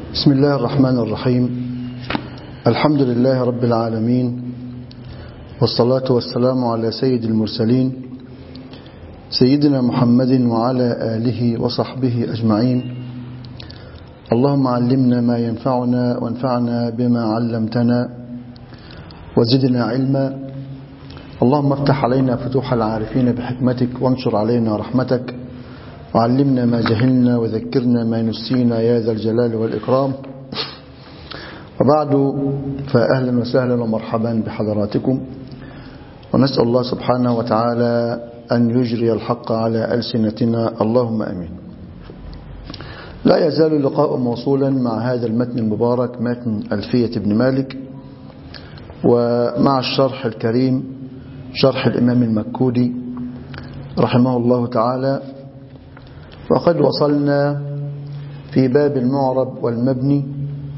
بسم الله الرحمن الرحيم. الحمد لله رب العالمين، والصلاة والسلام على سيد المرسلين سيدنا محمد وعلى آله وصحبه أجمعين. اللهم علمنا ما ينفعنا وانفعنا بما علمتنا وزدنا علما. اللهم افتح علينا فتوح العارفين بحكمتك وانشر علينا رحمتك، وعلمنا ما جهلنا وذكرنا ما نسينا يا ذا الجلال والإكرام. وبعد، فأهلا وسهلا ومرحبا بحضراتكم، ونسأل الله سبحانه وتعالى أن يجري الحق على ألسنتنا، اللهم أمين. لا يزال اللقاء موصولا مع هذا المتن المبارك، متن ألفية ابن مالك، ومع الشرح الكريم، شرح الإمام المكودي رحمه الله تعالى. وقد وصلنا في باب المعرب والمبني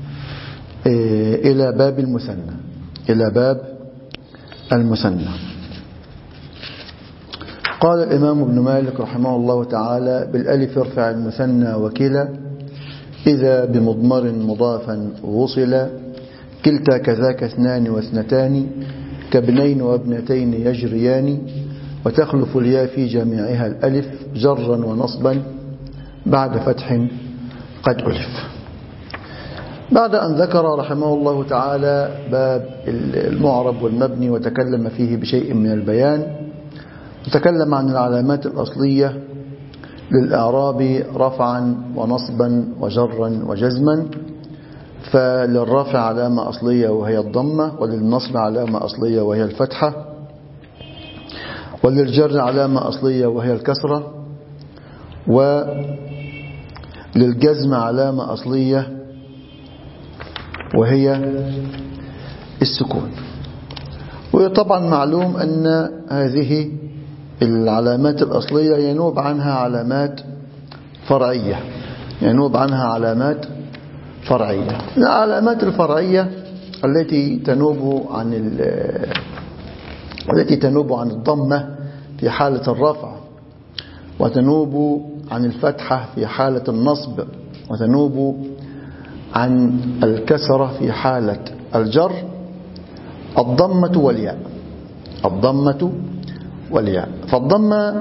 إلى باب المثنى، إلى باب المثنى. قال الإمام ابن مالك رحمه الله تعالى: بالألف ارفع المثنى وكلا، إذا بمضمر مضافا وصلا، كلتا كذاك اثنان واثنتان، كابنين وابنتين يجريان، وتخلف الياء في جميعها الألف جرا ونصبا بعد فتح قد ألف. بعد أن ذكر رحمه الله تعالى باب المعرب والمبني وتكلم فيه بشيء من البيان، وتكلم عن العلامات الأصلية للإعراب رفعا ونصبا وجرا وجزما. فللرفع علامة أصلية وهي الضمة، وللنصب علامة أصلية وهي الفتحة، وللجر علامة أصلية وهي الكسرة، وللجزم علامة أصلية وهي السكون. وطبعا معلوم أن هذه العلامات الأصلية ينوب عنها علامات فرعية، ينوب عنها علامات فرعية. العلامات الفرعية التي تنوب عن الضمة في حالة الرفع، وتنوب عن الفتحة في حالة النصب، وتنوب عن الكسرة في حالة الجر: الضمة والياء. الضمة والياء. فالضمة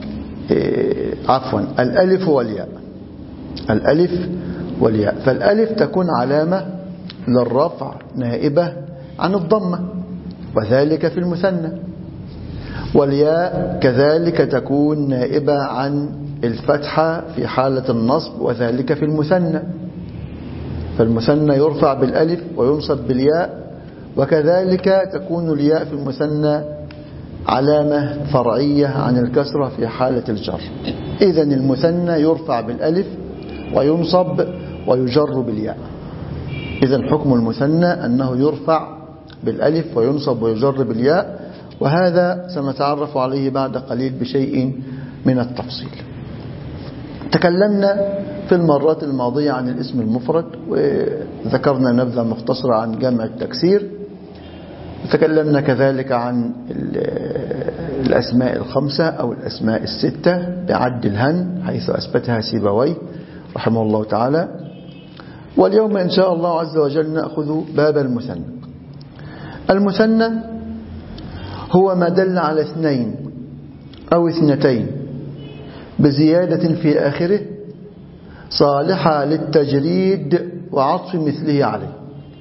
الألف والياء. الألف والياء. فالألف تكون علامة للرفع نائبة عن الضمة، وذلك في المثنى. والياء كذلك تكون نائبة عن الفتحة في حالة النصب، وذلك في المثنى. فالمثنى يرفع بالألف وينصب بالياء، وكذلك تكون الياء في المثنى علامة فرعية عن الكسرة في حالة الجر. إذن المثنى يرفع بالألف وينصب ويجر بالياء. إذن حكم المثنى أنه يرفع بالألف وينصب ويجر بالياء، وهذا سنتعرف عليه بعد قليل بشيء من التفصيل. تكلمنا في المرات الماضية عن الاسم المفرد، وذكرنا نبذة مختصرة عن جمع التكسير. تكلمنا كذلك عن الأسماء الخمسة أو الأسماء الستة بعد الهن، حيث أثبتها سيبويه رحمه الله تعالى. واليوم إن شاء الله عز وجل نأخذ باب المثنى. المثنى هو ما دل على اثنين أو اثنتين بزيادة في آخره، صالحة للتجريد وعطف مثله عليه.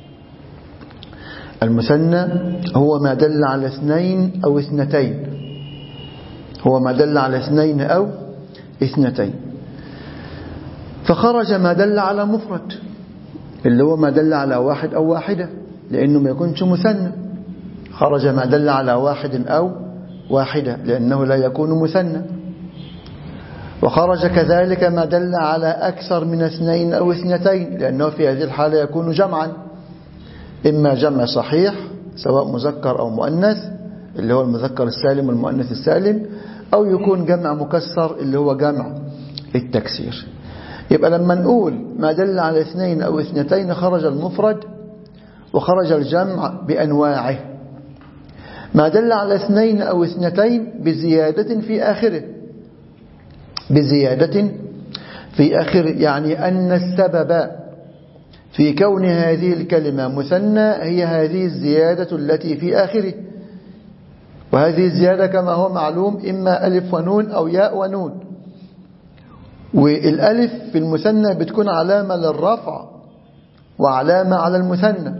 المثنى هو ما دل على اثنين أو اثنتين، هو ما دل على اثنين أو اثنتين. فخرج ما دل على مفرد، اللي هو ما دل على واحد أو واحدة، لأنه ما يكونش مثنى. خرج ما دل على واحد أو واحدة، لأنه لا يكون مثنى. وخرج كذلك ما دل على أكثر من اثنين أو اثنتين، لأنه في هذه الحالة يكون جمعا، إما جمع صحيح سواء مذكر أو مؤنث، اللي هو المذكر السالم والمؤنث السالم، أو يكون جمع مكسر اللي هو جمع التكسير. يبقى لما نقول ما دل على اثنين أو اثنتين خرج المفرد وخرج الجمع بأنواعه. ما دل على اثنين أو اثنتين بزيادة في آخره، بزيادة في آخره، يعني أن السبب في كون هذه الكلمة مثنى هي هذه الزيادة التي في آخره. وهذه الزيادة كما هو معلوم إما ألف ونون أو ياء ونون. والألف في المثنى بتكون علامة للرفع وعلامة على المثنى،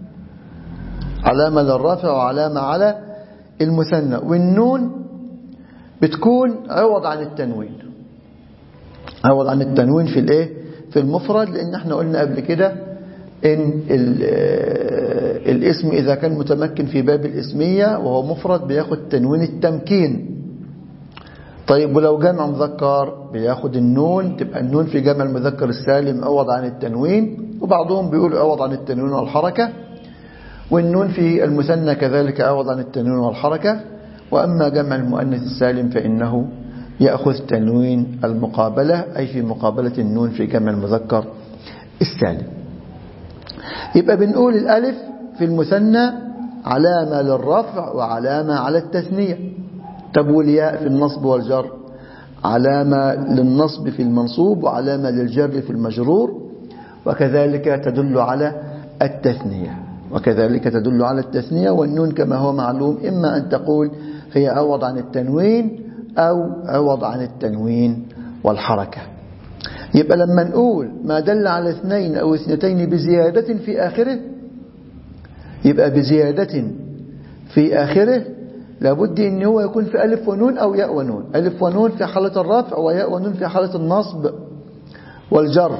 علامة للرفع وعلامة على المثنى. والنون بتكون عوض عن التنوين، عوض عن التنوين في الايه؟ في المفرد. لان احنا قلنا قبل كده ان الاسم اذا كان متمكن في باب الاسمية وهو مفرد بياخد تنوين التمكين. طيب ولو جمع مذكر بياخد النون، تبقى النون في جمع المذكر السالم عوض عن التنوين، وبعضهم بيقول عوض عن التنوين والحركة. والنون في المثنى كذلك عوض عن التنوين والحركة. وأما جمع المؤنث السالم فإنه يأخذ تنوين المقابلة، أي في مقابلة النون في جمع المذكر السالم. يبقى بنقول الألف في المثنى علامة للرفع وعلامة على التثنية. طب والياء في النصب والجر علامة للنصب في المنصوب وعلامة للجر في المجرور، وكذلك تدل على التثنية، وكذلك تدل على التثنية. والنون كما هو معلوم إما أن تقول هي عوض عن التنوين أو عوض عن التنوين والحركة. يبقى لما نقول ما دل على اثنين أو اثنتين بزيادة في آخره، يبقى بزيادة في آخره لابد أن هو يكون في ألف ونون أو ياء ونون. ألف ونون في حالة الرفع وياء ونون في حالة النصب والجر.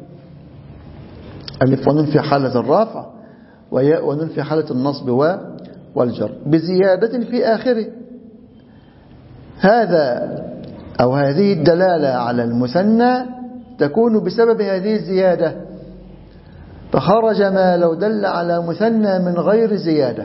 ألف ونون في حالة الرفع وياء ونون في حالة النصب والجر بزيادة في آخره. هذا أو هذه الدلالة على المثنى تكون بسبب هذه الزيادة، فخرج ما لو دل على مثنى من غير زيادة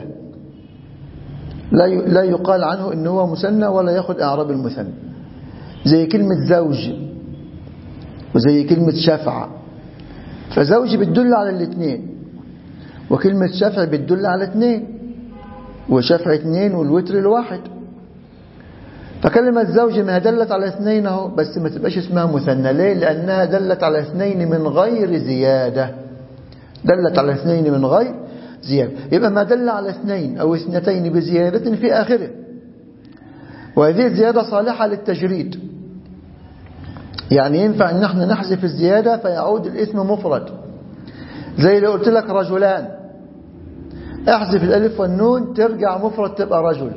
لا يقال عنه إنه هو مثنى ولا يأخذ أعراب المثنى، زي كلمة زوج وزي كلمة شفع. فزوج بتدل على الاثنين، وكلمة شفع بتدل على اثنين، وشفع اثنين والوتر الواحد. فكلمة زوج ما دلت على اثنين اهو، بس ما تبقاش اسمها مثنى. ليه؟ لأنها دلت على اثنين من غير زيادة، دلت على اثنين من غير زيادة. يبقى ما دل على اثنين أو اثنتين بزيادة في آخره، وهذه الزيادة صالحة للتجريد. يعني ينفع ان احنا نحذف الزيادة فيعود الاسم مفرد، زي لو قلت لك رجلان، احذف الالف والنون ترجع مفرد تبقى رجل.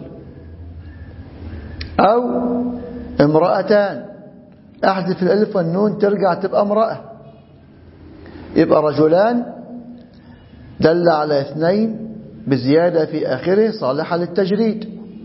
او امرأتان، احذف الالف والنون ترجع تبقى امرأة. يبقى رجلان دل على اثنين بزيادة في آخره صالحة للتجريد.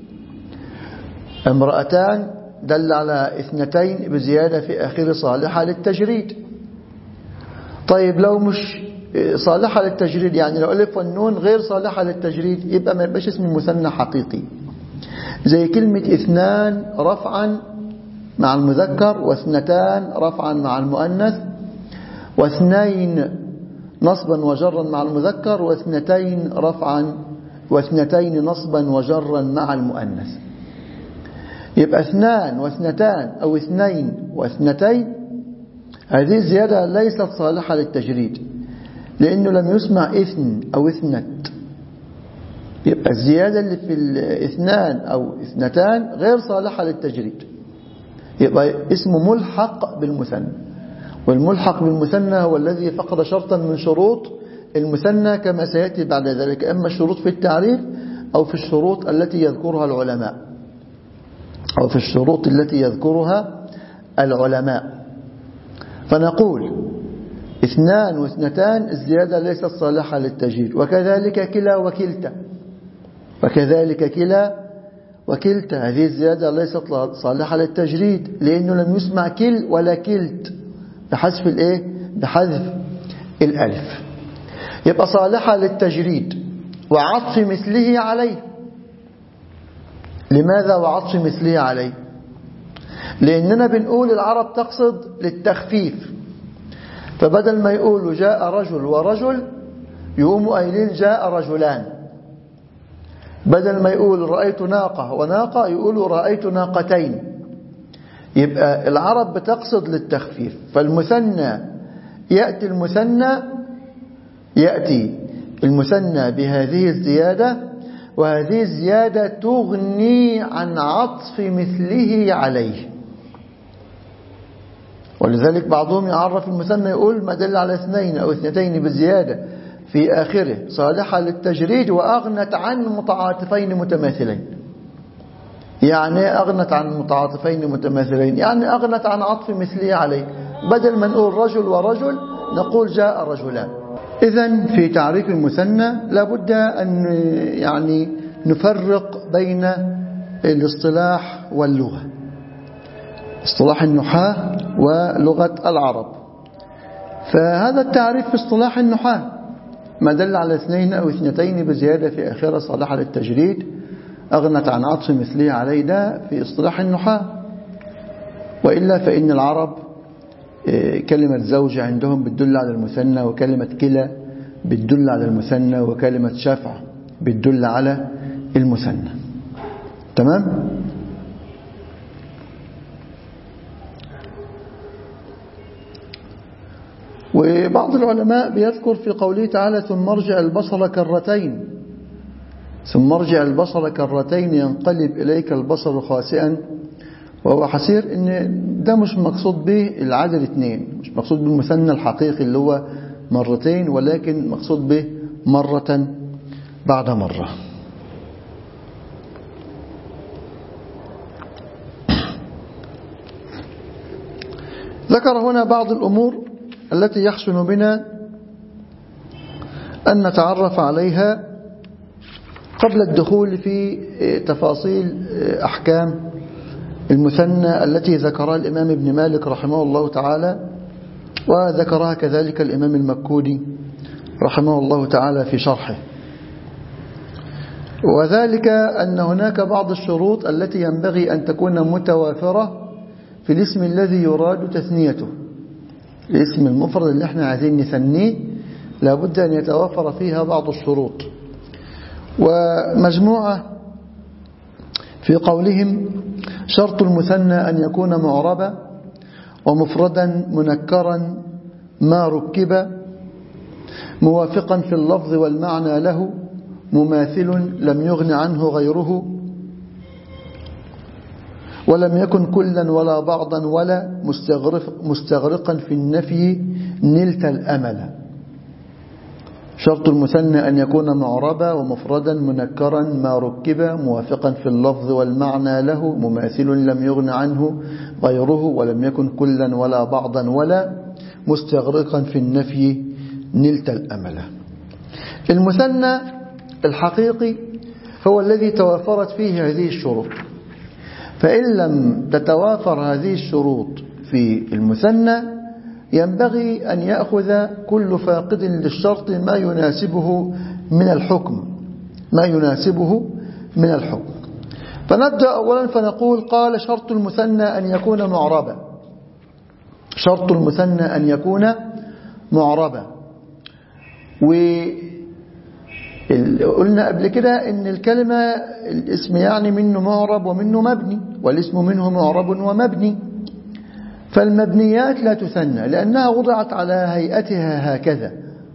امرأتان دل على اثنتين بزيادة في آخره صالحة للتجريد. طيب لو مش صالحة للتجريد، يعني لو ألف والنون غير صالحة للتجريد، يبقى ما يبقاش اسم مثنى حقيقي. زي كلمة اثنان رفعا مع المذكر، واثنتان رفعا مع المؤنث، واثنين نصبا وجرا مع المذكر، واثنتين رفعا واثنتين نصبا وجرا مع المؤنث. يبقى اثنان واثنتان أو اثنين واثنتين، هذه الزيادة ليست صالحة للتجريد لأنه لم يسمع اثن أو اثنت. يبقى الزيادة اللي في الاثنان أو اثنتان غير صالحة للتجريد، يبقى اسمه ملحق بالمثنى. والملحق بالمثنى هو الذي فقد شرطا من شروط المثنى كما سيأتي بعد ذلك، أما الشروط في التعريف أو في الشروط التي يذكرها العلماء، أو في الشروط التي يذكرها العلماء. فنقول اثنان واثنتان الزيادة ليست صالحة للتجريد، وكذلك كلا وكلتا، وكذلك كلا وكلتا هذه الزيادة ليست صالحة للتجريد لأنه لم يسمع كل ولا كلت بحذف الايه؟ بحذف الألف. يبقى صالحة للتجريد وعطف مثله عليه. لماذا وعطف مثله عليه؟ لأننا بنقول العرب تقصد للتخفيف، فبدل ما يقولوا جاء رجل ورجل يقوموا قايلين جاء رجلان. بدل ما يقول رأيت ناقة وناقة يقولوا رأيت ناقتين. يبقى العرب بتقصد للتخفيف. فالمثنى يأتي المثنى يأتي المثنى بهذه الزيادة، وهذه الزيادة تغني عن عطف مثله عليه. ولذلك بعضهم يعرف المثنى يقول ما دل على اثنين أو اثنتين بالزيادة في آخره صالحة للتجريد وأغنت عن متعاطفين متماثلين. يعني أغنت عن متعاطفين متماثلين، يعني أغنت عن عطف مثله عليه. بدل ما نقول رجل ورجل نقول جاء رجلان. إذن في تعريف المثنى لابد أن يعني نفرق بين الاصطلاح واللغة، اصطلاح النحاة ولغة العرب. فهذا التعريف في اصطلاح النحاة ما دل على اثنين أو اثنتين بزيادة في آخرة صالحة للتجريد أغنت عن عطف مثله عليه، ده في اصطلاح النحاة. وإلا فإن العرب كلمة زوج عندهم بتدل على المثنى، وكلمة كلا بتدل على المثنى، وكلمة شفع بتدل على المثنى. تمام؟ وبعض العلماء بيذكر في قوله تعالى ثم ارجع البصر كرتين، ثم ارجع البصر كرتين ينقلب إليك البصر خاسئا وهو حسير، إن ده مش مقصود به العدد اثنين، مش مقصود بالمثنى الحقيقي اللي هو مرتين، ولكن مقصود به مرة بعد مرة. ذكر هنا بعض الأمور التي يحسن بنا أن نتعرف عليها قبل الدخول في تفاصيل أحكام المثنى التي ذكرها الإمام ابن مالك رحمه الله تعالى، وذكرها كذلك الإمام المكودي رحمه الله تعالى في شرحه. وذلك أن هناك بعض الشروط التي ينبغي أن تكون متوافرة في الاسم الذي يراد تثنيته. الاسم المفرد اللي احنا عايزين نثنيه لابد أن يتوافر فيها بعض الشروط، ومجموعة في قولهم: شرط المثنى أن يكون معربا ومفردا منكرا ما ركب موافقا في اللفظ والمعنى له مماثل لم يغن عنه غيره ولم يكن كلا ولا بعضا ولا مستغرقا في النفي نلت الأمل. شرط المثنى أن يكون معربا ومفردا منكرا ما ركب موافقا في اللفظ والمعنى له مماثل لم يغن عنه غيره ولم يكن كلا ولا بعضا ولا مستغرقا في النفي نلت الأمل. المثنى الحقيقي هو الذي توافرت فيه هذه الشروط، فإن لم تتوافر هذه الشروط في المثنى ينبغي أن يأخذ كل فاقد للشرط ما يناسبه من الحكم، ما يناسبه من الحكم. فنبدأ أولا فنقول: قال شرط المثنى أن يكون معربا. شرط المثنى أن يكون معربا. وقلنا قبل كده إن الكلمة الاسم يعني منه معرب ومنه مبني، والاسم منه معرب ومبني. فالمبنيات لا تثنى لأنها وضعت على هيئتها هكذا،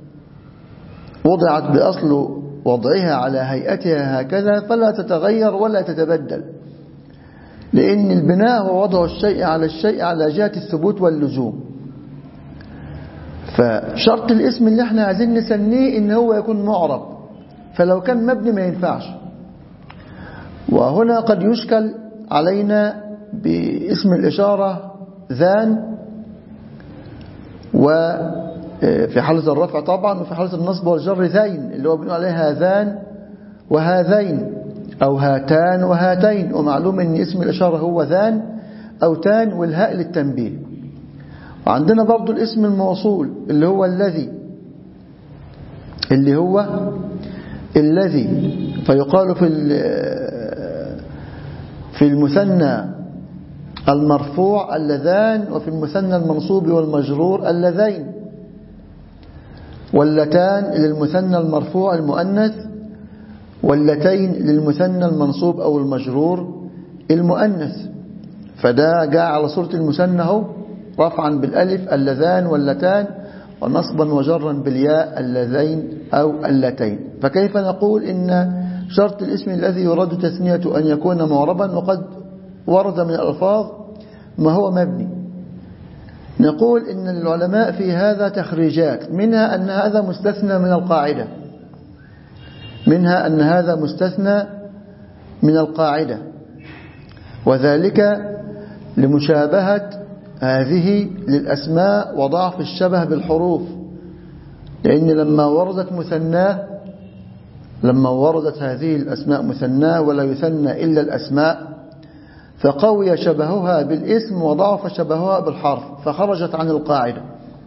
وضعت بأصل وضعها على هيئتها هكذا فلا تتغير ولا تتبدل، لأن البناء هو وضع الشيء على الشيء على جهة الثبوت واللزوم. فشرط الاسم اللي احنا عايزين نسميه إن هو يكون معرب، فلو كان مبني ما ينفعش. وهنا قد يشكل علينا باسم الإشارة ذان، وفي حالة الرفع طبعا، وفي حالة النصب والجر ذين، اللي هو بنقول عليها هذان وهذين أو هاتان وهاتين. ومعلوم أن اسم الإشارة هو ذان أو تان والهاء للتنبيه. وعندنا برضو الاسم الموصول اللي هو الذي، فيقال في المثنى المرفوع اللذان، وفي المثنى المنصوب والمجرور اللذين. واللتان للمثنى المرفوع المؤنث، واللتين للمثنى المنصوب أو المجرور المؤنث. فده جاء على صورة المثنى اهو رفعا بالألف اللذان واللتان، ونصبا وجرا بالياء اللذين أو اللتين. فكيف نقول إن شرط الاسم الذي يراد تثنيته أن يكون معربا وقد ورد من الألفاظ ما هو مبني؟ نقول إن العلماء في هذا تخريجات، منها أن هذا مستثنى من القاعدة، منها أن هذا مستثنى من القاعدة، وذلك لمشابهة هذه للأسماء وضعف الشبه بالحروف. لأن لما وردت هذه الأسماء مثناه ولا يثنى إلا الأسماء، فقوي شبهها بالاسم وضعف شبهها بالحرف فخرجت عن القاعدة.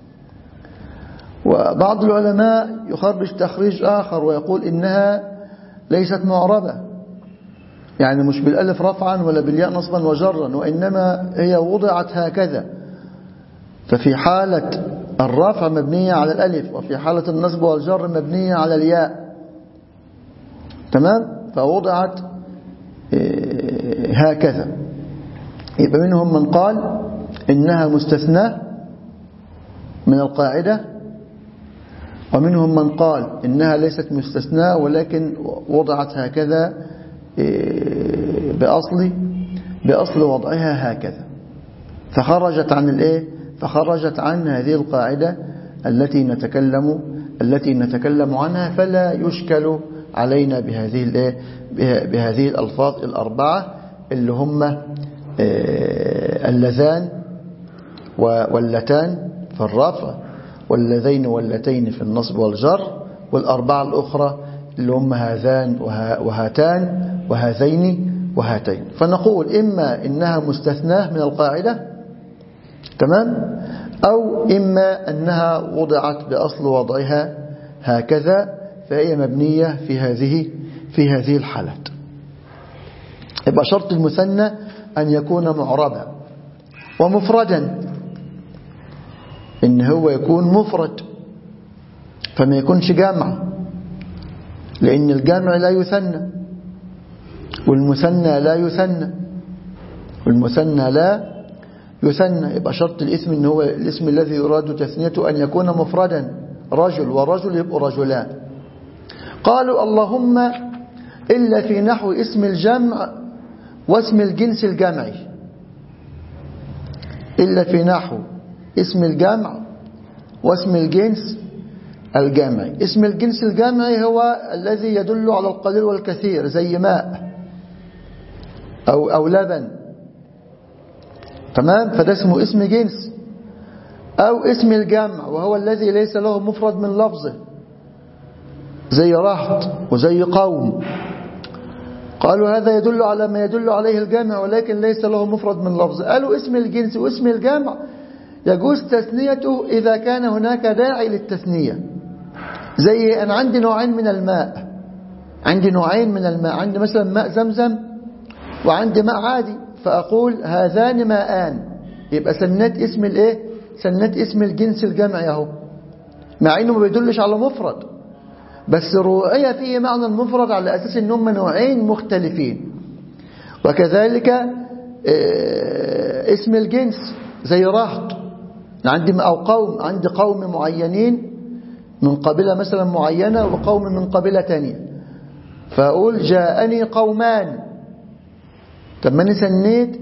وبعض العلماء يخرج تخريج آخر ويقول إنها ليست معربة، يعني مش بالألف رفعا ولا بالياء نصبا وجرا، وإنما هي وضعت هكذا، ففي حالة الرفع مبنية على الألف، وفي حالة النصب والجر مبنية على الياء، تمام؟ فوضعت هكذا. يبقى منهم من قال إنها مستثناة من القاعدة، ومنهم من قال إنها ليست مستثناة ولكن وضعت هكذا بأصل وضعها هكذا، فخرجت عن هذه القاعدة التي نتكلم عنها. فلا يشكل علينا بهذه الألفاظ الأربعة اللي هم اللذان واللتان في الرفع، واللذين واللتين في النصب والجر، والأربعة الأخرى اللي هم هذان وهاتان وهذين وهاتين. فنقول إما إنها مستثناة من القاعدة، تمام، أو إما أنها وضعت بأصل وضعها هكذا، فهي مبنية في هذه الحالات. يبقى شرط المثنى أن يكون معربا ومفردا، إن هو يكون مفرد فما يكونش جمع، لأن الجمع لا يثنى والمثنى لا يثنى. يبقى شرط الاسم إن هو الاسم الذي يراد تثنيته أن يكون مفردا، رجل ورجل يبقوا رجلان. قالوا اللهم إلا في نحو اسم الجمع واسم الجنس الجمعي، إلا في نحو اسم الجمع واسم الجنس الجمعي. اسم الجنس الجمعي هو الذي يدل على القليل والكثير، زي ماء أو لبن، تمام، فده اسمه اسم جنس. أو اسم الجمع وهو الذي ليس له مفرد من لفظه، زي رهط وزي قوم. قالوا هذا يدل على ما يدل عليه الجمع ولكن ليس له مفرد من لفظه. قالوا اسم الجنس واسم الجمع يجوز تثنيته إذا كان هناك داعي للتثنية، زي أنا عندي نوعين من الماء، عندي مثلا ماء زمزم وعندي ماء عادي، فأقول هذان ماءان، يبقى سنت اسم الجنس الجمعي اهو، مع انه ما بيدلش على مفرد، بس رؤية فيه معنى المفرد على أساس أنهم نوعين مختلفين. وكذلك اسم الجنس زي رهط، عندي قوم معينين من قبيلة مثلا معينة وقوم من قبيلة تانية، فأقول جاءني قومان. طب ما أنا سنيت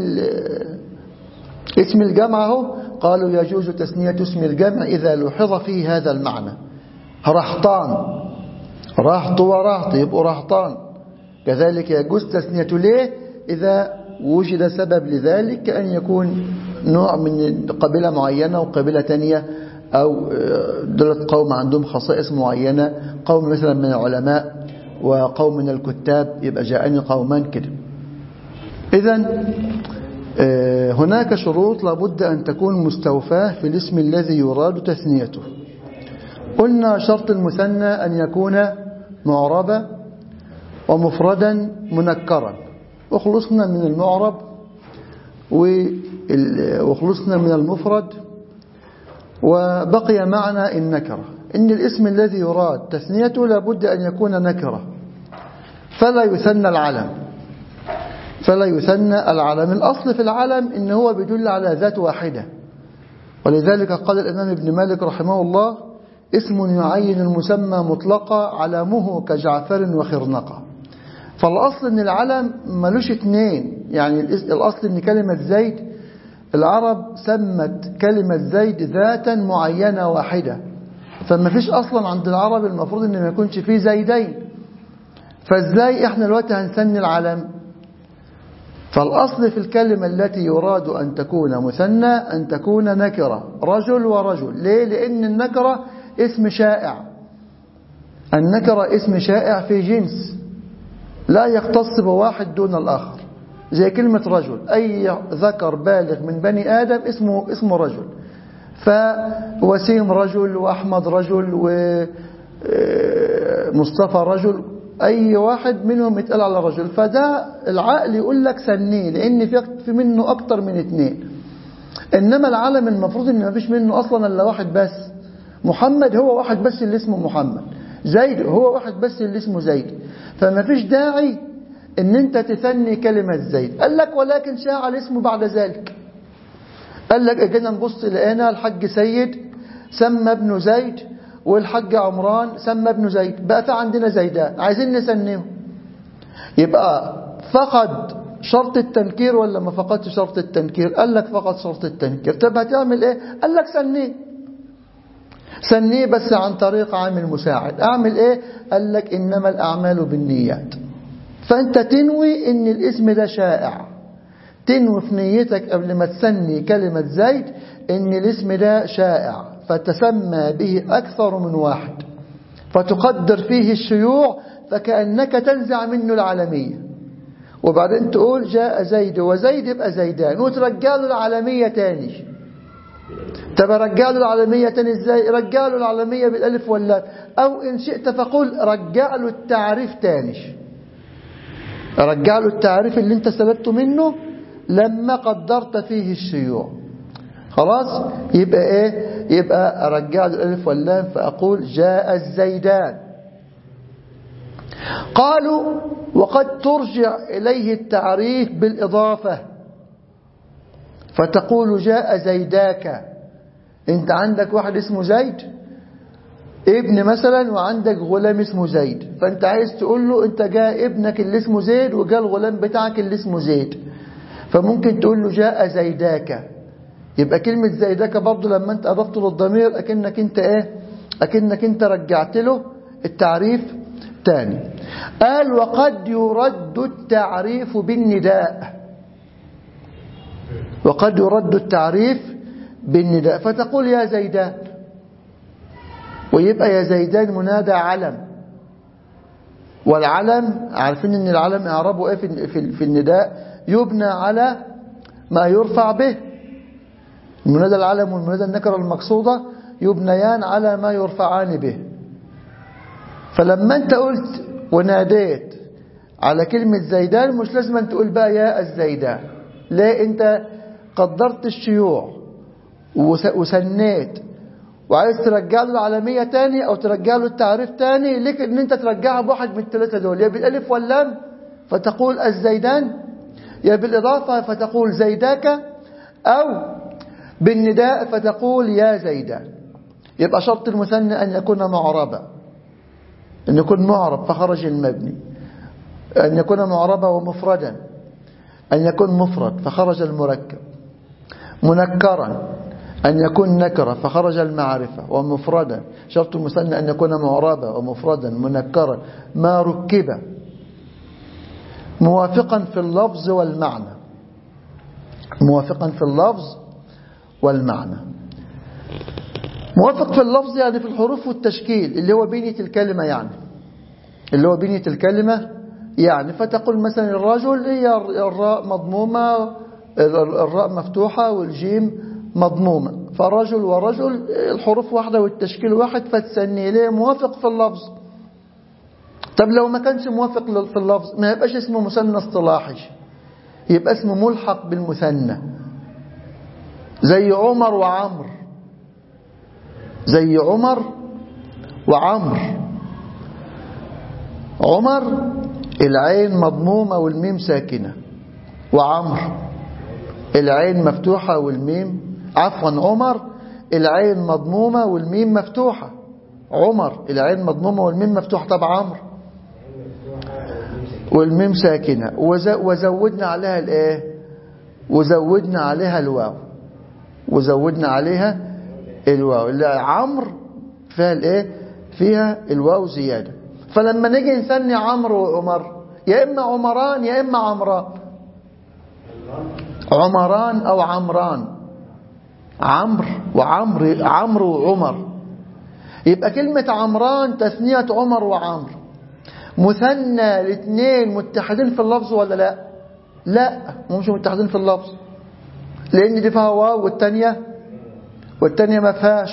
اسم الجمع اهو. قالوا يجوز تسنية اسم الجمع إذا لوحظ فيه هذا المعنى. رهطان، رهط ورهط يبقوا رهطان. كذلك يجوز تسنيته ليه؟ إذا وجد سبب لذلك، كأن يكون نوع من قبيلة معينة وقبيلة تانية، أو دولة قوم عندهم خصائص معينة، قوم مثلا من العلماء وقوم من الكتاب، يبقى جاءني قومان كده. إذن هناك شروط لابد أن تكون مستوفاة في الاسم الذي يراد تثنيته. قلنا شرط المثنى أن يكون معربا ومفردا منكرا، وخلصنا من المعرب وخلصنا من المفرد، وبقي معنا النكرة. إن الاسم الذي يراد تثنيته لابد أن يكون نكرة، فلا يثنى العلم. الأصل في العلم إن هو بيدل على ذات واحدة، ولذلك قال الإمام ابن مالك رحمه الله: اسم يعين المسمى مطلقا علامه كجعفر وخرنقة. فالأصل أن العلم ملوش اتنين، يعني الأصل أن كلمة زيد العرب سمت كلمة زيد ذاتا معينة واحدة، فما فيش أصلا عند العرب المفروض أن ما يكونش فيه زيدين، فازاي احنا دلوقتي هنسمي العلم؟ فالأصل في الكلمة التي يراد أن تكون مثنى أن تكون نكرة، رجل ورجل. ليه؟ لأن النكرة اسم شائع، النكرة اسم شائع في جنس لا يختص بواحد دون الآخر، زي كلمة رجل، أي ذكر بالغ من بني آدم اسمه رجل، فوسيم رجل، وأحمد رجل، ومصطفى رجل، أي واحد منهم يتقال على رجل. فده العقل يقول لك سنيه، لأن في منه أكتر من اتنين. إنما العالم المفروض إن ما فيش منه أصلا إلا واحد بس. محمد هو واحد بس اللي اسمه محمد، زيد هو واحد بس اللي اسمه زيد، فما فيش داعي إن أنت تثني كلمة زيد. قال لك: ولكن شاع الاسم بعد ذلك. قال لك: اجينا نبص لقينا الحج سيد سمى ابن زيد، والحج عمران سمى ابن زيد، بقى في عندنا زيدان عايزين نسنيه. يبقى فقد شرط التنكير ولا ما فقدش شرط التنكير؟ قال لك: فقد شرط التنكير. طب هتعمل ايه؟ قال لك: سنيه بس عن طريق عامل مساعد. اعمل ايه؟ قال لك: انما الاعمال بالنيات. فانت تنوي ان الاسم ده شائع، تنوي في نيتك قبل ما تسني كلمة زيد ان الاسم ده شائع، فتسمى به أكثر من واحد، فتقدر فيه الشيوع، فكأنك تنزع منه العالمية، وبعدين تقول: جاء زيد وزيد، يبقى زيدان، وترجع له العالمية تاني. طب رجع له العالمية تاني ازاي؟ رجع له العالمية بالالف واللام، او ان شئت فقل رجع له التعريف تاني، رجع له التعريف اللي انت سلبته منه لما قدرت فيه الشيوع. خلاص؟ يبقى ايه؟ يبقى ارجع له الالف واللام فاقول: جاء الزيدان. قالوا: وقد ترجع اليه التعريف بالاضافه، فتقول: جاء زيداك. انت عندك واحد اسمه زيد ابن مثلا، وعندك غلام اسمه زيد، فانت عايز تقول له: انت جاء ابنك اللي اسمه زيد وجاء الغلام بتاعك اللي اسمه زيد، فممكن تقول له: جاء زيداك. يبقى كلمة زيداك برضو لما انت اضفت له الضمير اكنك انت ايه؟ اكنك انت رجعت له التعريف تاني. قال: وقد يرد التعريف بالنداء، وقد يرد التعريف بالنداء، فتقول: يا زيدان، ويبقى يا زيدان منادى علم. والعلم عارفين ان العلم اعرابه ايه في النداء؟ يبنى على ما يرفع به. المنادى العلم والمنادى النكرة المقصودة يبنيان على ما يرفعان به. فلما انت قلت وناديت على كلمة زيدان مش لازم أن تقول بقى يا الزيدان، لا، انت قدرت الشيوع وسنيت وعايز ترجع له العالمية تاني او ترجع له التعريف تاني، لك ان انت ترجعها بواحد من الثلاثة دول، يا بالالف واللام فتقول الزيدان، يا بالاضافة فتقول زيداك، او بالنداء فتقول يا زيدان. يبقى شرط المثنى ان يكون معربا، ان يكون معرب فخرج المبني، ان يكون معربا ومفردا، ان يكون مفرد فخرج المركب، منكرا أن يكون نكرة فخرج المعرفة، ومفردا شرط المثنى أن يكون معربا ومفردا منكرا ما ركب، موافقا في اللفظ والمعنى، موافقا في اللفظ والمعنى. موافق في اللفظ يعني في الحروف والتشكيل اللي هو بنية الكلمة، يعني اللي هو بنية الكلمة، يعني فتقول مثلا الرجل هي الراء مضمومة، الراء مفتوحة والجيم مضمومة، فرجل ورجل الحروف واحدة والتشكيل واحد، فتسني ليه موافق في اللفظ. طب لو ما كانش موافق في اللفظ ما يبقاش اسمه مثنى اصطلاحي، يبقى اسمه ملحق بالمثنى، زي عمر وعمر، زي عمر وعمر. عمر العين مضمومة والميم ساكنة، وعمر العين مفتوحة والميم عفوا عمر العين مضمومة والميم مفتوحة. عمر العين مضمومة والميم مفتوحة. طب عمرو والميم ساكنة وزودنا عليها الايه؟ وزودنا عليها الواو. وزودنا عليها الواو. عمرو فيها الايه؟ فيها الواو زيادة. فلما نيجي نثني عمرو وعمر يا إما عمران يا إما عمران. عمران أو عمران. عمرو وعمر. يبقى كلمة عمران تثنية عمر وعمر. مثنى الاثنين متحدين في اللفظ ولا لا؟ لا مش متحدين في اللفظ، لأن دي فيها واو والتانية ما فيهاش.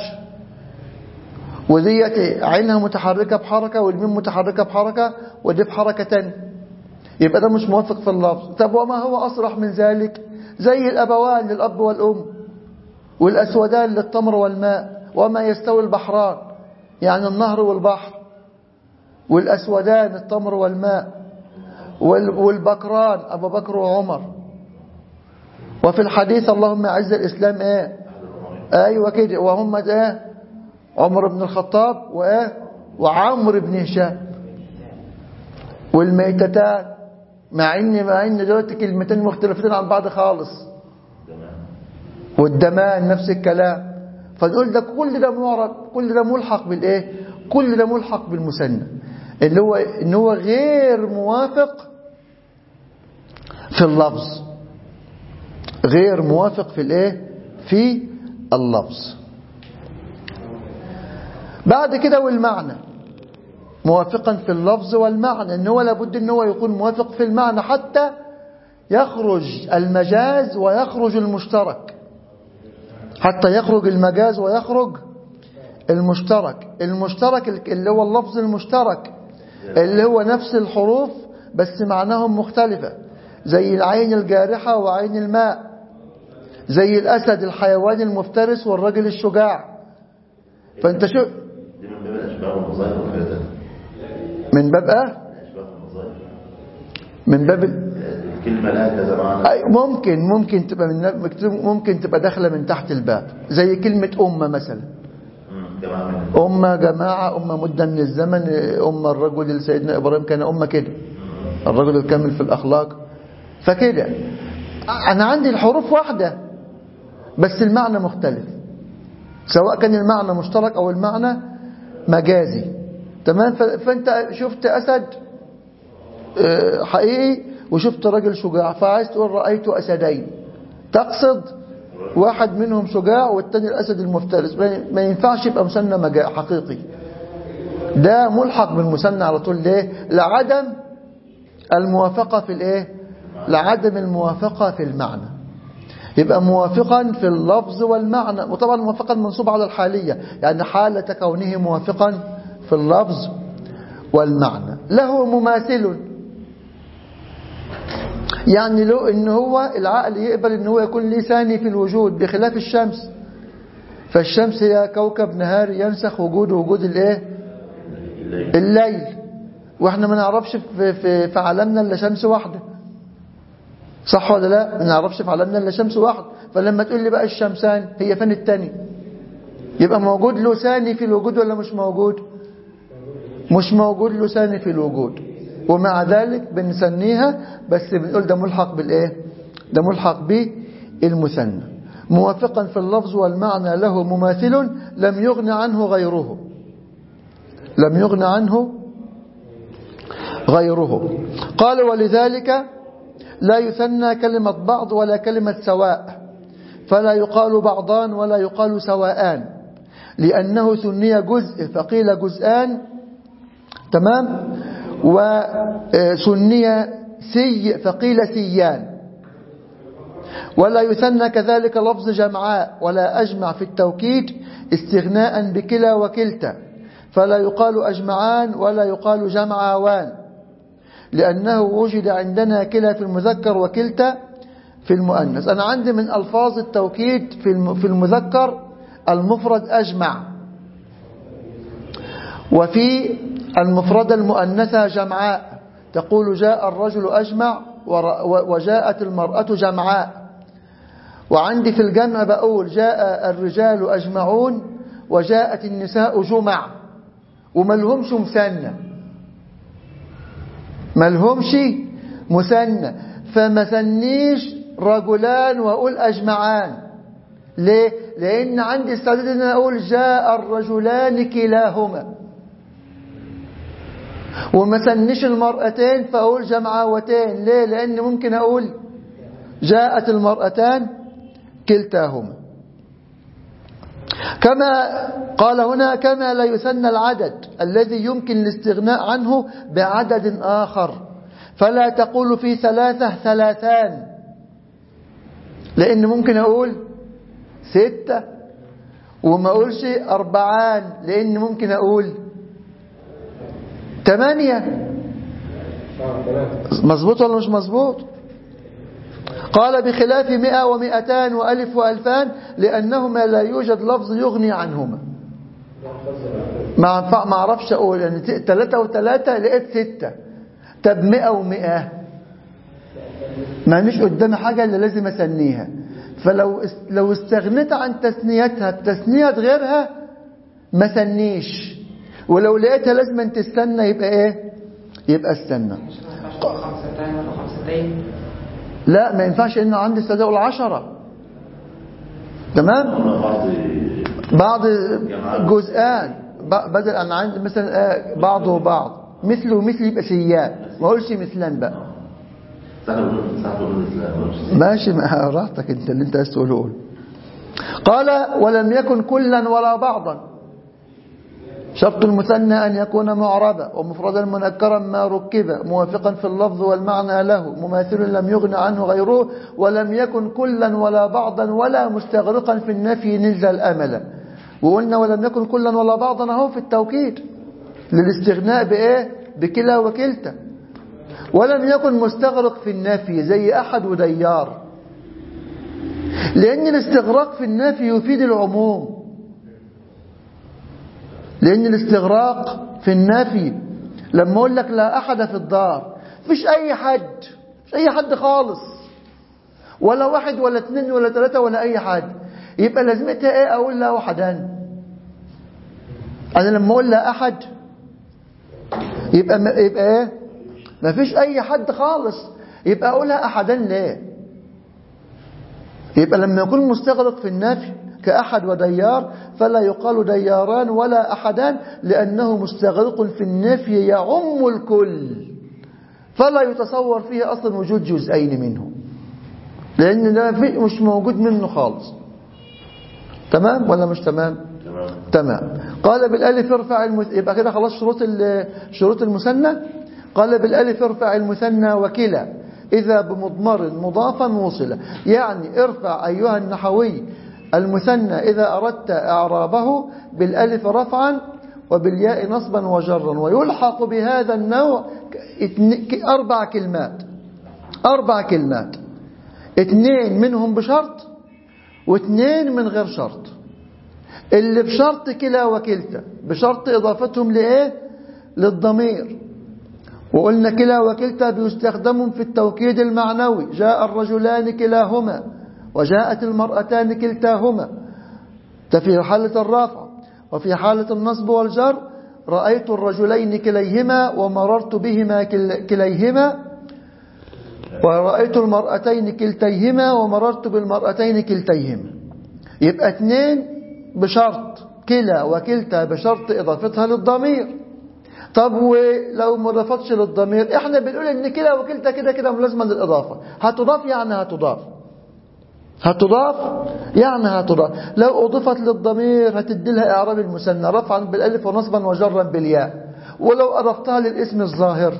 وديت عينها متحركة بحركة والميم متحركة بحركة ودي بحركة تانية، يبقى ده مش موافق في اللفظ. طب وما هو أصرح من ذلك؟ زي الأبوان للأب والأم، والأسودان للتمر والماء، وما يستوي البحران يعني النهر والبحر، والأسودان التمر والماء، والبكران أبو بكر وعمر. وفي الحديث اللهم أعز الإسلام أيوة كده، وهم عمر بن الخطاب وعمر بن هشام. والميتتان مع ان دلوقتي كلمتين مختلفتين عن بعض خالص. والدمان نفس الكلام. فنقول ده كل ده معرب، كل ده ملحق بالايه؟ كل ده ملحق بالمثنى، اللي هو ان هو غير موافق في اللفظ، غير موافق في الايه؟ في اللفظ. بعد كده والمعنى موافقا في اللفظ والمعنى، ان هو لابد ان هو يكون موافق في المعنى حتى يخرج المجاز ويخرج المشترك، حتى يخرج المجاز ويخرج المشترك. المشترك اللي هو اللفظ المشترك اللي هو نفس الحروف بس معناهم مختلفة، زي العين الجارحة وعين الماء، زي الأسد الحيوان المفترس والرجل الشجاع. فانت شو دي من باب الاشباه والمظاهر والحاجات من باب الاشباه والمظاهر، من باب الكلمه لها كذا معنى. ممكن تبقى ممكن تبقى داخله من تحت الباب، زي كلمه امه مثلا. جماعه مده من الزمن. الرجل اللي سيدنا ابراهيم كان امه كده، الرجل الكامل في الاخلاق. فكده انا عندي الحروف واحده بس المعنى مختلف، سواء كان المعنى مشترك أو المعنى مجازي. تمام. فأنت شفت أسد حقيقي وشفت رجل شجاع، فعايز تقول رأيت أسدين، تقصد واحد منهم شجاع والتاني الأسد المفترس. ما ينفعش يبقى مثنى حقيقي، ده ملحق بالمثنى على طول. ليه؟ لعدم الموافقة في الايه؟ لعدم الموافقة في المعنى. يبقى موافقا في اللفظ والمعنى. وطبعا موافقا منصوب على الحالية، يعني حالة كونه موافقا في اللفظ والمعنى. له مماثل، يعني له ان هو العقل يقبل ان هو يكون لساني في الوجود بخلاف الشمس. فالشمس هي كوكب نهاري ينسخ وجود الايه؟ الليل. واحنا ما نعرفش في عالمنا الا شمس واحده، صح ولا لا؟ ما نعرفش في عالمنا الا شمس واحده. فلما تقول لي بقى الشمسان، هي فين التاني؟ يبقى موجود له ثاني في الوجود ولا مش موجود؟ مش موجود له ثاني في الوجود، ومع ذلك بنسنيها، بس بنقول ده ملحق بالايه؟ ده ملحق بالمثنى. موافقا في اللفظ والمعنى له مماثل لم يغن عنه غيره. لم يغن عنه غيره. قال ولذلك لا يثنى كلمة بعض ولا كلمة سواء، فلا يقال بعضان ولا يقال سواءان، لأنه ثني جزء فقيل جزءان. تمام. وثني سي فقيل سيان. ولا يثنى كذلك لفظ جمعاء ولا أجمع في التوكيد استغناء بكلا وكلتا، فلا يقال أجمعان ولا يقال جمعاوان، لأنه وجد عندنا كلا في المذكر وكلتا في المؤنث. أنا عندي من ألفاظ التوكيد في المذكر المفرد أجمع، وفي المفردة المؤنثة جمعاء، تقول جاء الرجل أجمع وجاءت المرأة جمعاء. وعندي في الجمع بقول جاء الرجال أجمعون وجاءت النساء جمع، وملهمش مثنى، ملهمش مثنى، فما ثنيش رجلان وأقول أجمعان. ليه؟ لأن عندي استعداد أن أقول جاء الرجلان كلاهما، وما ثنيش المرأتين فأقول جمعاوتين. ليه؟ لأن ممكن أقول جاءت المرأتان كلتاهما. كما قال هنا كما لا يثنى العدد الذي يمكن الاستغناء عنه بعدد آخر، فلا تقول في ثلاثة ثلاثان، لأن ممكن أقول 6، وما أقولش 4 لأن ممكن أقول 8. مظبوط ولا مش مظبوط؟ قال بخلاف 100 و200 وألف وألفان لأنهما لا يوجد لفظ يغني عنهما. ما أعرفش أقول يعني 3 و3 لقيت 6. طب 100 و100 ما مش قدامي حاجة اللي لازم أسنيها، فلو استغنيت عن تسنيتها بتسنية غيرها ما سنيش، ولو لقيتها لازم أن تستنى يبقى إيه؟ يبقى استنى. لا ما ينفعش إنه عندي استدعاء 10. تمام؟ بعض جزئان بدل أنا عندي مثلا بعض وبعض، مثل ومثل يبقى سيان، ما أقولش مثلان بقى. ماشي مع راحتك انت اللي انت عايز تقوله. قال ولم يكن كلا ولا بعضا. شرط المثنى أن يكون معربا ومفردا منكرا ما ركب موافقا في اللفظ والمعنى له مماثل لم يغن عنه غيره، ولم يكن كلا ولا بعضا ولا مستغرقا في النفي نزل الأمل. وقلنا ولم يكن كلا ولا بعضا اهو في التوكيد للاستغناء بإيه؟ بكلا وكلتا. ولم يكن مستغرق في النفي زي أحد وديار، لأن الاستغراق في النفي يفيد العموم. لأن الاستغراق في النفي لما أقول لك لا أحد في الدار، مش أي حد، مش أي حد خالص، ولا 1 ولا 2 ولا 3 ولا أي حد، يبقى لازمتها إيه أقول لا وحدان؟ أنا لما أقول لا أحد يبقى إيه؟ ما فيش أي حد خالص، يبقى أقولها أحدان ليه؟ يبقى لما يكون مستغرق في النفي كأحد وديار فلا يقال دياران ولا أحدان، لأنه مستغرق في النفي يعم الكل، فلا يتصور فيه أصلا وجود جزئين منه، لأن ده مش موجود منه خالص. تمام ولا مش تمام؟ تمام. قال بالألف ارفع يبقى كده خلاص شروط المثنى. قال بالألف ارفع المثنى وكلا إذا بمضمر مضافا وصلا. يعني ارفع أيها النحوي المثنى إذا أردت إعرابه بالألف رفعا وبالياء نصبا وجرا، ويلحق بهذا النوع 4 كلمات، 4 كلمات، 2 منهم بشرط و2 من غير شرط. اللي بشرط كلا وكلتا بشرط إضافتهم لإيه؟ للضمير. وقلنا كلا وكلتا بيستخدمون في التوكيد المعنوي، جاء الرجلان كلاهما وجاءت المرأتان كلتاهما، ده في حالة الرفع. وفي حالة النصب والجر رأيت الرجلين كليهما ومررت بهما كليهما، ورأيت المرأتين كلتيهما ومررت بالمرأتين كلتيهما. يبقى 2 بشرط كلا وكلتا بشرط إضافتها للضمير. طب ولو ما ضافتش للضمير، احنا بنقول ان كلا وكلتا كده كده ملازمه للاضافه، هتضاف يعني هتضاف، هتضاف يعني هتضاف. لو اضيفت للضمير هتدي لها اعراب المثنى رفعا بالالف ونصبا وجرا بالياء، ولو اضفتها للاسم الظاهر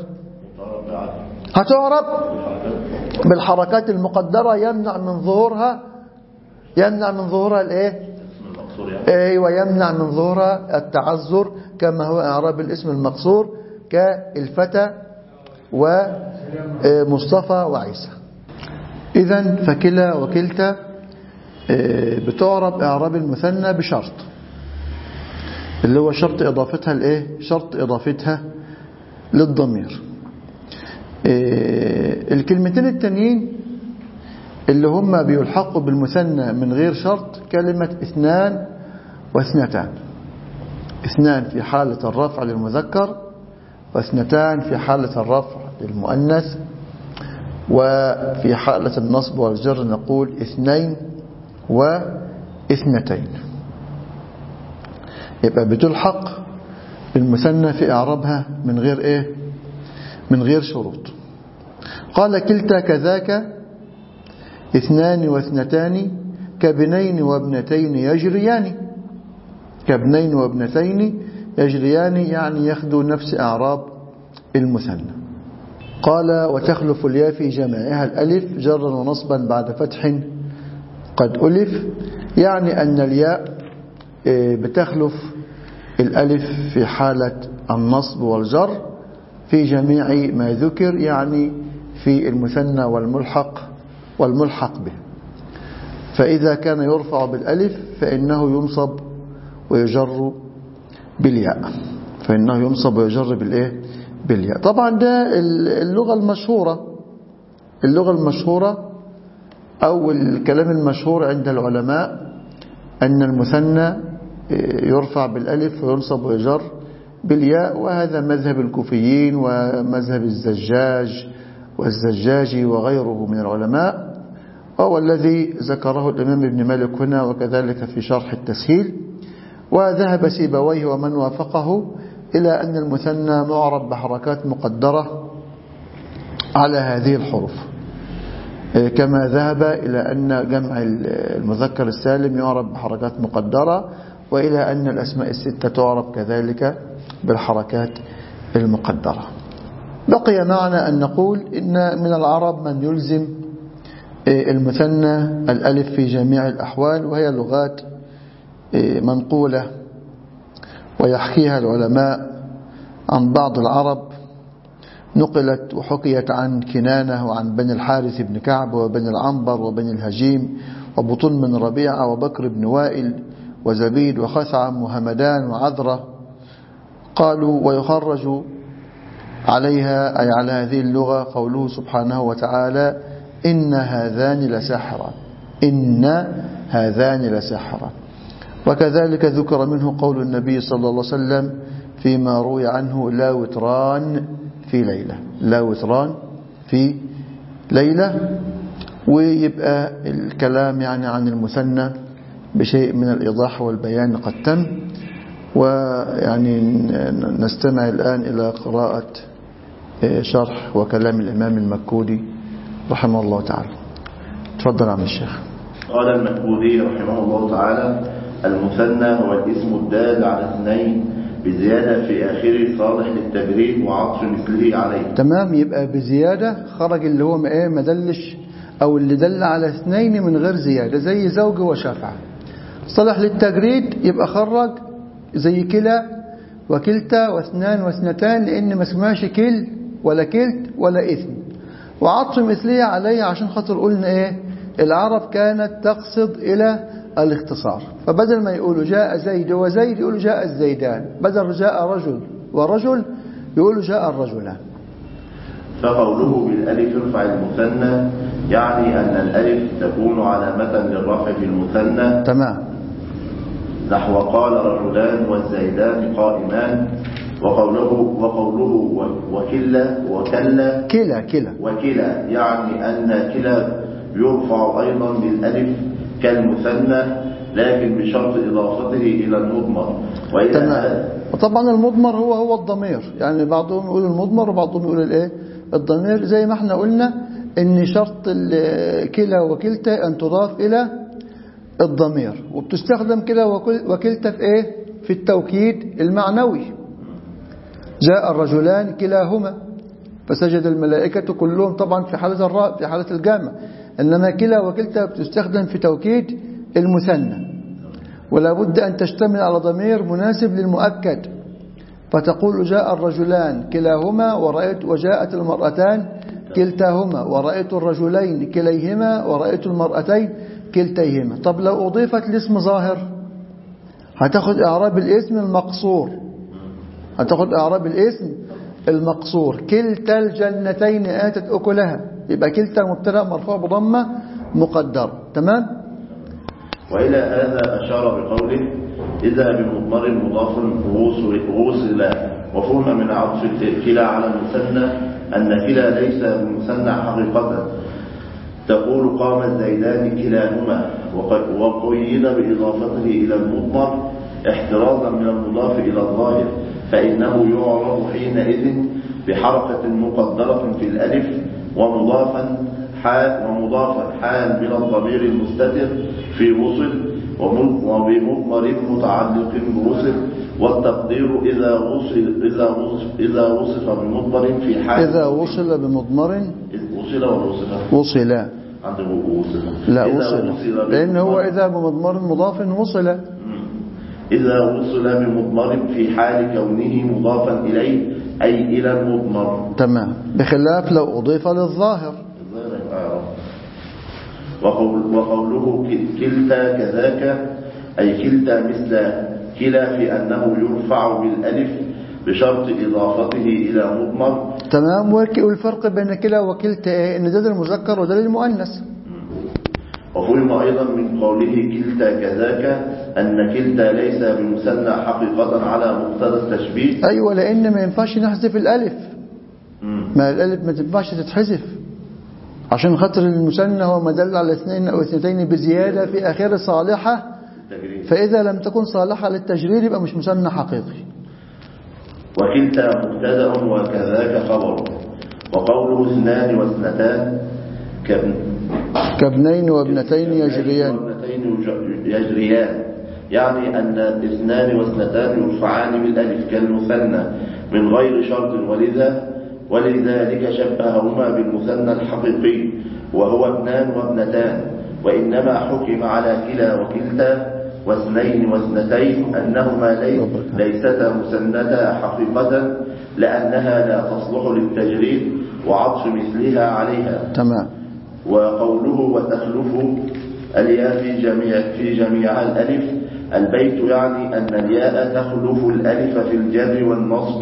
هتعرب بالحركات المقدره يمنع من ظهورها الايه؟ ايوه، يمنع من ظهورها التعذر، كما هو اعراب الاسم المقصور كالفتى ومصطفى وعيسى. اذا فكلا وكلتا بتعرب اعراب المثنى بشرط، اللي هو شرط اضافتها لايه؟ شرط اضافتها للضمير. الكلمتين التانيين اللي هم بيلحقوا بالمثنى من غير شرط كلمة اثنان واثنتان. اثنان في حالة الرفع للمذكر، واثنتان في حالة الرفع للمؤنث، وفي حالة النصب والجر نقول اثنين واثنتين. يبقى بتلحق بالمثنى في إعرابها من غير إيه؟ من غير شروط. قال كلتا كذاك اثنان واثنتان كابنين وابنتين يجريان. كابنين وابنتين يجريان يعني يخدو نفس أعراب المثنى. قال وتخلف الياء في جماعها الألف جرا ونصبا بعد فتح قد ألف، يعني أن الياء بتخلف الألف في حالة النصب والجر في جميع ما ذكر، يعني في المثنى والملحق به. فإذا كان يرفع بالألف فإنه ينصب ويجر بالياء، فإنه ينصب ويجر بالياء. طبعا ده اللغة المشهورة أو الكلام المشهور عند العلماء أن المثنى يرفع بالألف وينصب ويجر بالياء، وهذا مذهب الكوفيين ومذهب الزجاج والزجاجي وغيره من العلماء، وهو الذي ذكره الإمام ابن مالك هنا وكذلك في شرح التسهيل. وذهب سيبويه ومن وافقه إلى أن المثنى معرب بحركات مقدرة على هذه الحروف، كما ذهب إلى أن جمع المذكر السالم يعرب بحركات مقدرة، وإلى أن الأسماء الستة تعرب كذلك بالحركات المقدرة. بقي معنا أن نقول إن من العرب من يلزم المثنى الألف في جميع الأحوال، وهي لغات منقولة ويحكيها العلماء عن بعض العرب، نقلت وحكيت عن كنانة وعن بني الحارث بن كعب وبني العنبر وبني الهجيم وبطن بن ربيعة وبكر بن وائل وزبيد وخثعم وهمدان وعذرة. قالوا ويخرج عليها أي على هذه اللغة قوله سبحانه وتعالى إن هذان لسحرا، إن هذان لسحرا. وكذلك ذكر منه قول النبي صلى الله عليه وسلم فيما روي عنه لا وتران في ليلة، لا وتران في ليلة. ويبقى الكلام يعني عن المثنى بشيء من الإيضاح والبيان قد تم. ويعني نستمع الآن إلى قراءة شرح وكلام الإمام المكودي رحمه الله تعالى. تفضل عم الشيخ. قال المكودي رحمه الله تعالى المثنى هو الاسم الدال على اثنين بزيادة في آخره صالح للتجريد وعطف مثله عليه. تمام، يبقى بزيادة خرج اللي هو ما دلش أو اللي دل على اثنين من غير زيادة، زي زوج وشفعة. صالح للتجريد يبقى خرج زي كلا وكلتا واثنان واثنتان، لأن ما اسمهاش كل ولا كلت ولا إثم. وعطف مثله عليه عشان خاطر قلنا العرب كانت تقصد إلى الاختصار، فبدل ما يقولوا جاء زيد وزيد يقولوا جاء الزيدان، بدل جاء رجل ورجل يقولوا جاء الرجلان. فقوله بالألف ارفع المثنى يعني أن الألف تكون علامة للرفع في المثنى. تمام. نحو قال رجلان والزيدان قائمان. وقوله وكلا وكلا يعني أن كلا يرفع أيضا بالألف كالمثنى لكن بشرط إضافته إلى المضمر. وطبعا المضمر هو الضمير، يعني بعضهم يقول المضمر وبعضهم يقول الضمير، زي ما احنا قلنا ان شرط كلا وكلتا ان تضاف الى الضمير، وبتستخدم كلا وكلتا في في التوكيد المعنوي. جاء الرجلان كلاهما فسجد الملائكة كلهم، طبعا في حالة الجامع. إنما كلا وكلتا بتستخدم في توكيد المثنى، ولا بد أن تشتمل على ضمير مناسب للمؤكد، فتقول جاء الرجلان كلاهما وجاءت المرأتان كلتاهما، ورأيت الرجلين كليهما ورأيت المرأتين كلتيهما. طب لو أضيفت لاسم ظاهر هتاخد إعراب الاسم المقصور، كلتا الجنتين آتت أكلها، يبقى كلتا مبتدأ مرفوع بضمة مقدرة. تمام. وإلى هذا أشار بقوله إذا بمضمر مضاف غوصل، وفهم من عطف كلا على المثنى أن كلا ليس بمثنى حقيقة. تقول قام الزيدان كلاهما، وقيد بإضافته إلى المضمر احترازا من المضاف إلى الظاهر، فإنه يعرف حينئذ بحركة مقدرة في الألف ومضافا حال من الضمير المستتر في وصل، وبمضمر متعلق بوصل، والتقدير إذا وصف بمضمر في حال إذا وصل بمضمر وصل ووصف وصل عنده وصل لا وصل، لأن هو إذا بمضمر مضاف وصل. إذا وصل بمضمر في حال كونه مضافا إليه أي إلى المضمر. تمام. بخلاف لو أضيف للظاهر. وقوله كلتا كذاك أي كلتا مثل كلا في أنه يرفع بالألف بشرط إضافته إلى مضمر. تمام. والفرق بين كلا وكلتا إيه؟ إن ده للمذكر وده للمؤنث. وفهم أيضا من قوله كلتا كذاك أن كلتا ليس بمثنى حقيقة على مقتضى التشبيه. أيوة، لأن ما ينفعش نحذف الألف. ما الألف ما تنفعش تتحذف، عشان خاطر المثنى هو ما دل على اثنين أو اثنتين بزيادة في آخر صالحة، فإذا لم تكن صالحة للتجريد يبقى مش مثنى حقيقي. وكلتا مبتدأ وكذاك خبر. وقوله اثنان واثنتان كابنين وابنتين يجريان، يعني أن اثنان واثنتان يرفعان بالألف كالمثنى من غير شرط، ولذلك شبههما بالمثنى الحقيقي وهو ابنان وابنتان. وإنما حكم على كلا وكلتا واثنين واثنتين أنهما ليستا مثنتا حقيقة، لأنها لا تصلح للتجريد وعطف مثلها عليها. تمام. وقوله وتخلف الياء في جميع الألف البيت، يعني أن الياء تخلف الألف في الجر والنصب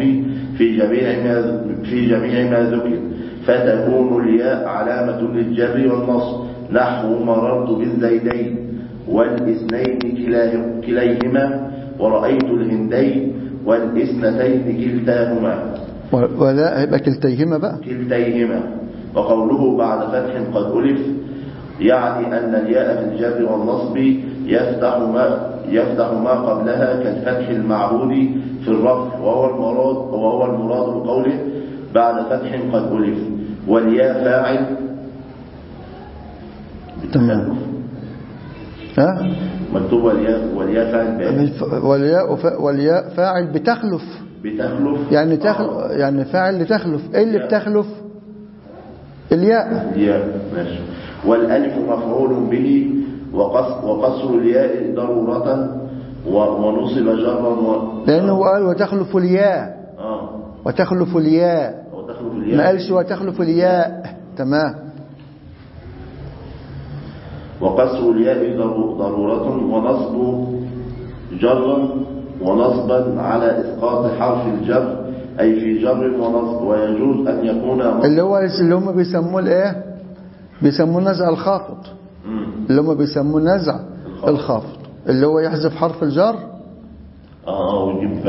في جميع ما ذكر، فتكون الياء علامة للجر والنصب، نحو مررت بالزيدين والاثنين كليهما، ورأيت الهندين والاثنتين كلتاهما. ولا هيبقى كلتيهما بقى كلتيهما. وقوله بعد فتح قد ألف، يعني أن الياء في الجر والنصب يفتح ما قبلها كالفتح المعهود في الرفع، وهو المراد بقوله بعد فتح قد ألف. والياء فاعل. تمام. ها مكتوب والياء فاعل والياء فاعل بتخلف يعني فاعل لتخلف. ايه اللي بتخلف؟ الياء. ماشي. والالف مفعول به، وقصر الياء ضرورة، ونصب جرا لانه قال وتخلف الياء. وتخلف الياء ما قالش وتخلف الياء. تمام. وقصر الياء ضرورة، ونصب جرا ونصبا على إسقاط حرف الجر، أي في جر ونصب. ويجوز أن يكون اللي هم بيسموه الايه؟ بيسموه نزع الخافض. اللي هم بيسموه نزع الخافض، اللي هو يحذف حرف الجر ويجيب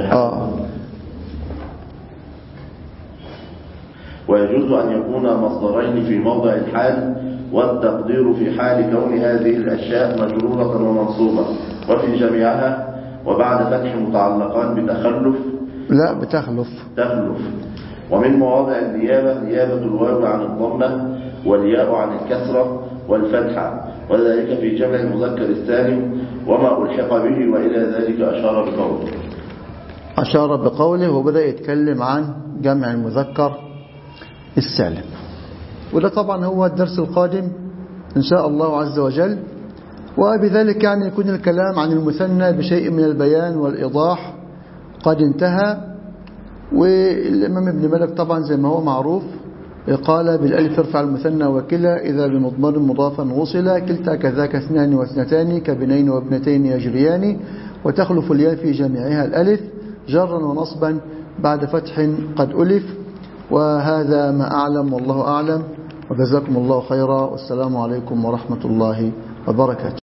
ويجوز أن يكون مصدرين في موضع الحال، والتقدير في حال كون هذه الأشياء مجرورة ومنصوبة وفي جميعها. وبعد فتح متعلقان بتخلف. لا بتخلف. ومن مواضع النيابة نيابة الواو عن الضمة، والياء عن الكسرة والفتحة، وذلك في جمع المذكر السالم وما ألحق به. وإلى ذلك أشار بقوله وبدأ يتكلم عن جمع المذكر السالم. وده طبعا هو الدرس القادم إن شاء الله عز وجل. وبذلك يعني يكون الكلام عن المثنى بشيء من البيان والإيضاح قد انتهى. والإمام ابن مالك طبعا زي ما هو معروف قال بالألف ارفع المثنى وكلا إذا بمضمر مضافا وصلا، كلتا كذاك اثنان واثنتان كبنين وابنتين يجريان، وتخلف الياء في جميعها الألف جرا ونصبا بعد فتح قد ألف. وهذا ما أعلم والله أعلم، وجزاكم الله خيرا، والسلام عليكم ورحمة الله وبركاته.